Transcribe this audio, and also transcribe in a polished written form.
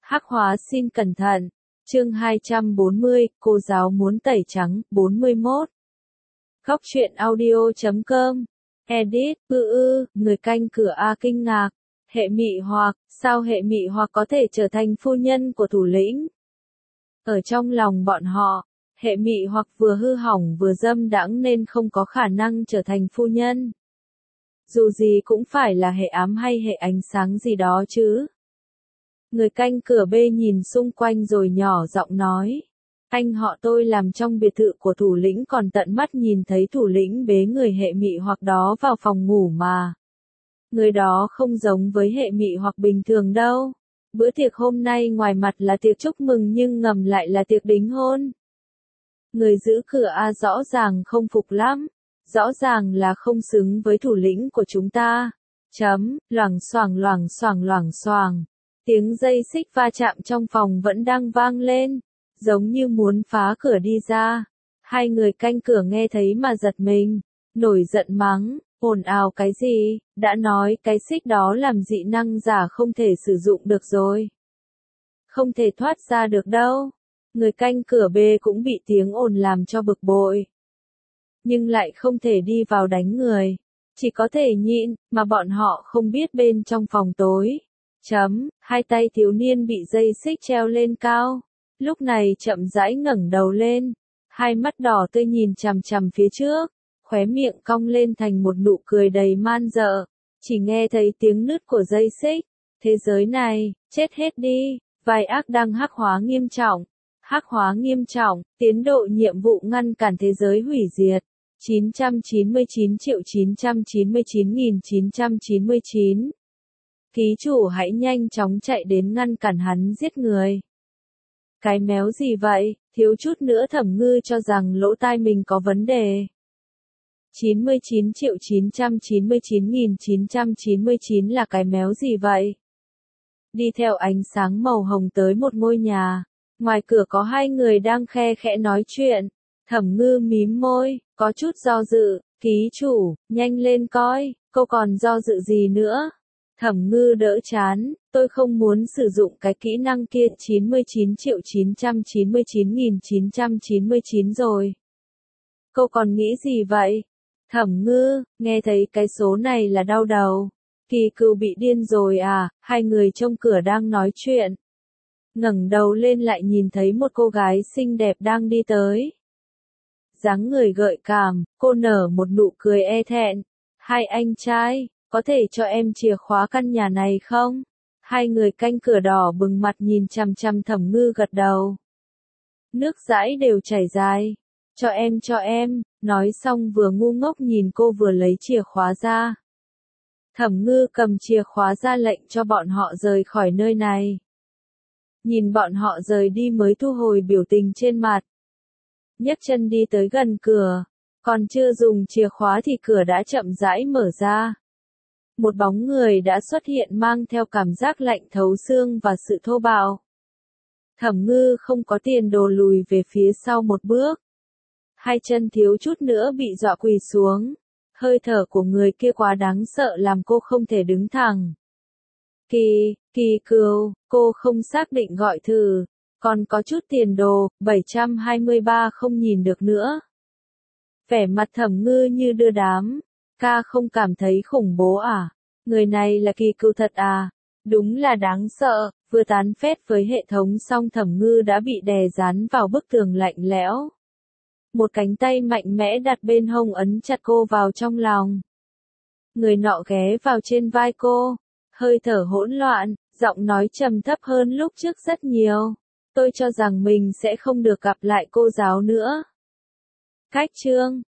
Hắc hóa xin cẩn thận. Chương 240, cô giáo muốn tẩy trắng, 41. Góc truyện audio.com. Edit, người canh cửa A kinh ngạc. Hệ mị hoặc, sao hệ mị hoặc có thể trở thành phu nhân của thủ lĩnh? Ở trong lòng bọn họ, hệ mị hoặc vừa hư hỏng vừa dâm đãng nên không có khả năng trở thành phu nhân. Dù gì cũng phải là hệ ám hay hệ ánh sáng gì đó chứ. Người canh cửa B nhìn xung quanh rồi nhỏ giọng nói. Anh họ tôi làm trong biệt thự của thủ lĩnh còn tận mắt nhìn thấy thủ lĩnh bế người hệ mị hoặc đó vào phòng ngủ mà. Người đó không giống với hệ mị hoặc bình thường đâu. Bữa tiệc hôm nay ngoài mặt là tiệc chúc mừng nhưng ngầm lại là tiệc đính hôn. Người giữ cửa A rõ ràng không phục lắm. Rõ ràng là không xứng với thủ lĩnh của chúng ta. Loảng xoảng. Tiếng dây xích va chạm trong phòng vẫn đang vang lên, giống như muốn phá cửa đi ra. Hai người canh cửa nghe thấy mà giật mình, nổi giận mắng, ồn ào cái gì, đã nói cái xích đó làm dị năng giả không thể sử dụng được rồi. Không thể thoát ra được đâu. Người canh cửa B cũng bị tiếng ồn làm cho bực bội. Nhưng lại không thể đi vào đánh người, chỉ có thể nhịn, mà bọn họ không biết bên trong phòng tối. Hai tay thiếu niên bị dây xích treo lên cao, lúc này chậm rãi ngẩng đầu lên, hai mắt đỏ tươi nhìn chằm chằm phía trước, khóe miệng cong lên thành một nụ cười đầy man dợ, chỉ nghe thấy tiếng nứt của dây xích. Thế giới này, chết hết đi, vai ác đang hắc hóa nghiêm trọng. Hắc hóa nghiêm trọng, tiến độ nhiệm vụ ngăn cản thế giới hủy diệt. 999.999.999. Ký chủ hãy nhanh chóng chạy đến ngăn cản hắn giết người. Cái méo gì vậy, thiếu chút nữa Thẩm Ngư cho rằng lỗ tai mình có vấn đề. 99.999.999 là cái méo gì vậy? Đi theo ánh sáng màu hồng tới một ngôi nhà. Ngoài cửa có hai người đang khe khẽ nói chuyện. Thẩm Ngư mím môi, có chút do dự. Ký chủ, nhanh lên coi, cô còn do dự gì nữa? Thẩm Ngư đỡ chán, tôi không muốn sử dụng cái kỹ năng kia. 99.999.999 rồi. Cô còn nghĩ gì vậy? Thẩm Ngư, nghe thấy cái số này là đau đầu. Kỳ Cừu bị điên rồi à? Hai người trong cửa đang nói chuyện. Ngẩng đầu lên lại nhìn thấy một cô gái xinh đẹp đang đi tới. Dáng người gợi cảm, cô nở một nụ cười e thẹn. Hai anh trai, có thể cho em chìa khóa căn nhà này không? Hai người canh cửa đỏ bừng mặt nhìn chằm chằm Thẩm Ngư gật đầu. Nước dãi đều chảy dài. Cho em, nói xong vừa ngu ngốc nhìn cô vừa lấy chìa khóa ra. Thẩm Ngư cầm chìa khóa ra lệnh cho bọn họ rời khỏi nơi này. Nhìn bọn họ rời đi mới thu hồi biểu tình trên mặt. Nhấc chân đi tới gần cửa, còn chưa dùng chìa khóa thì cửa đã chậm rãi mở ra. Một bóng người đã xuất hiện mang theo cảm giác lạnh thấu xương và sự thô bạo. Thẩm Ngư không có tiền đồ lùi về phía sau một bước. Hai chân thiếu chút nữa bị dọa quỳ xuống. Hơi thở của người kia quá đáng sợ làm cô không thể đứng thẳng. Kỳ Cừu, cô không xác định gọi thử. Còn có chút tiền đồ, 723 không nhìn được nữa. Vẻ mặt Thẩm Ngư như đưa đám. Ca không cảm thấy khủng bố à? Người này là Kỳ Cừu thật à? Đúng là đáng sợ, vừa tán phét với hệ thống xong Thẩm Ngư đã bị đè dán vào bức tường lạnh lẽo. Một cánh tay mạnh mẽ đặt bên hông ấn chặt cô vào trong lòng. Người nọ ghé vào trên vai cô, hơi thở hỗn loạn, giọng nói trầm thấp hơn lúc trước rất nhiều. Tôi cho rằng mình sẽ không được gặp lại cô giáo nữa. Cách chương